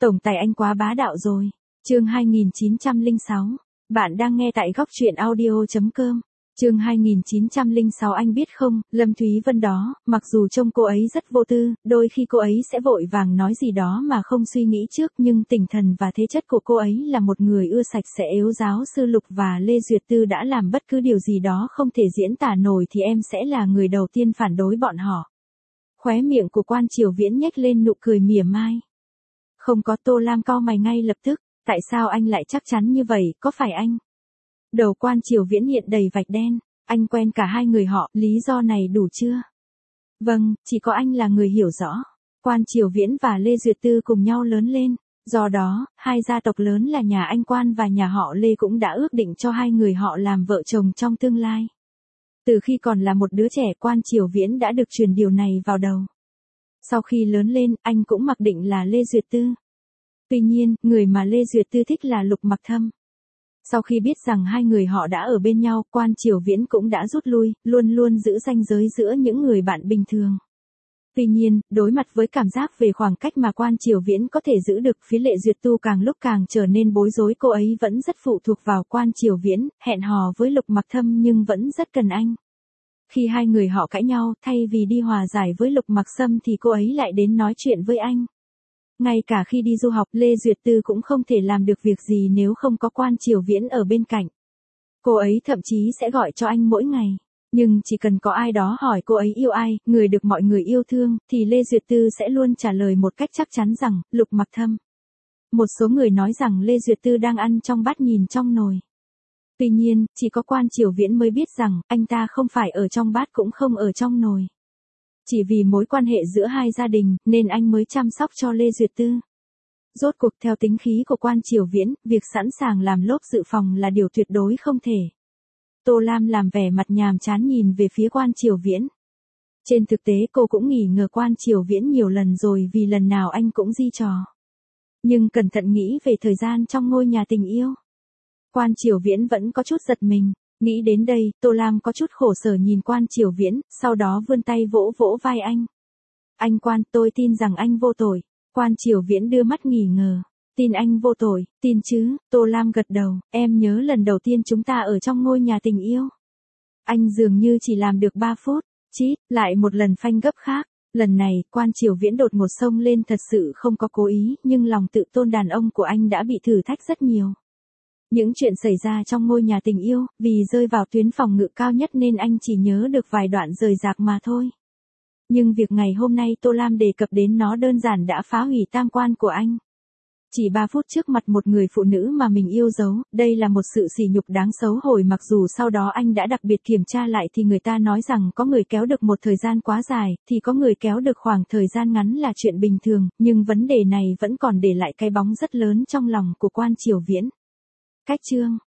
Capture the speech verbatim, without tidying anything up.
Tổng tài anh quá bá đạo rồi. Chương hai nghìn chín trăm lẻ sáu. Bạn đang nghe tại góc truyện audio chấm com. Chương hai nghìn chín trăm lẻ sáu. Anh biết không, Lâm Thúy Vân đó, mặc dù trông cô ấy rất vô tư, đôi khi cô ấy sẽ vội vàng nói gì đó mà không suy nghĩ trước, nhưng tinh thần và thế chất của cô ấy là một người ưa sạch sẽ. Nếu giáo sư Lục và Lê Duyệt Tư đã làm bất cứ điều gì đó không thể diễn tả nổi thì em sẽ là người đầu tiên phản đối bọn họ. Khóe miệng của Quan Triều Viễn nhếch lên nụ cười mỉa mai. Không có. Tô Lam cau mày ngay lập tức. Tại sao anh lại chắc chắn như vậy, có phải anh? Đầu Quan Triều Viễn hiện đầy vạch đen. Anh quen cả hai người họ, lý do này đủ chưa? Vâng, chỉ có anh là người hiểu rõ. Quan Triều Viễn và Lê Duyệt Tư cùng nhau lớn lên. Do đó, hai gia tộc lớn là nhà anh Quan và nhà họ Lê cũng đã ước định cho hai người họ làm vợ chồng trong tương lai. Từ khi còn là một đứa trẻ, Quan Triều Viễn đã được truyền điều này vào đầu. Sau khi lớn lên, anh cũng mặc định là Lê Duyệt Tư. Tuy nhiên, người mà Lê Duyệt Tư thích là Lục Mặc Thâm. Sau khi biết rằng hai người họ đã ở bên nhau, Quan Triều Viễn cũng đã rút lui, luôn luôn giữ ranh giới giữa những người bạn bình thường. Tuy nhiên, đối mặt với cảm giác về khoảng cách mà Quan Triều Viễn có thể giữ được, phía Lê Duyệt Tư càng lúc càng trở nên bối rối. Cô ấy vẫn rất phụ thuộc vào Quan Triều Viễn, hẹn hò với Lục Mặc Thâm nhưng vẫn rất cần anh. Khi hai người họ cãi nhau, thay vì đi hòa giải với Lục Mặc Sâm thì cô ấy lại đến nói chuyện với anh. Ngay cả khi đi du học, Lê Duyệt Tư cũng không thể làm được việc gì nếu không có Quan Triều Viễn ở bên cạnh. Cô ấy thậm chí sẽ gọi cho anh mỗi ngày. Nhưng chỉ cần có ai đó hỏi cô ấy yêu ai, người được mọi người yêu thương, thì Lê Duyệt Tư sẽ luôn trả lời một cách chắc chắn rằng, Lục Mặc Thâm. Một số người nói rằng Lê Duyệt Tư đang ăn trong bát nhìn trong nồi. Tuy nhiên, chỉ có Quan Triều Viễn mới biết rằng, anh ta không phải ở trong bát cũng không ở trong nồi. Chỉ vì mối quan hệ giữa hai gia đình, nên anh mới chăm sóc cho Lê Duyệt Tư. Rốt cuộc theo tính khí của Quan Triều Viễn, việc sẵn sàng làm lốp dự phòng là điều tuyệt đối không thể. Tô Lam làm vẻ mặt nhàm chán nhìn về phía Quan Triều Viễn. Trên thực tế cô cũng nghi ngờ Quan Triều Viễn nhiều lần rồi vì lần nào anh cũng gi trò. Nhưng cẩn thận nghĩ về thời gian trong ngôi nhà tình yêu, Quan Triều Viễn vẫn có chút giật mình. Nghĩ đến đây, Tô Lam có chút khổ sở nhìn Quan Triều Viễn, sau đó vươn tay vỗ vỗ vai anh. Anh Quan, tôi tin rằng anh vô tội. Quan Triều Viễn đưa mắt nghi ngờ. Tin anh vô tội, tin chứ? Tô Lam gật đầu. Em nhớ lần đầu tiên chúng ta ở trong ngôi nhà tình yêu. Anh dường như chỉ làm được ba phút. Chít, lại một lần phanh gấp khác. Lần này, Quan Triều Viễn đột ngột xông lên, thật sự không có cố ý, nhưng lòng tự tôn đàn ông của anh đã bị thử thách rất nhiều. Những chuyện xảy ra trong ngôi nhà tình yêu, vì rơi vào tuyến phòng ngự cao nhất nên anh chỉ nhớ được vài đoạn rời rạc mà thôi. Nhưng việc ngày hôm nay Tô Lam đề cập đến nó đơn giản đã phá hủy tam quan của anh. Chỉ ba phút trước mặt một người phụ nữ mà mình yêu dấu, đây là một sự sỉ nhục đáng xấu hổ. Mặc dù sau đó anh đã đặc biệt kiểm tra lại thì người ta nói rằng có người kéo được một thời gian quá dài, thì có người kéo được khoảng thời gian ngắn là chuyện bình thường, nhưng vấn đề này vẫn còn để lại cái bóng rất lớn trong lòng của Quan Triều Viễn. Cách chương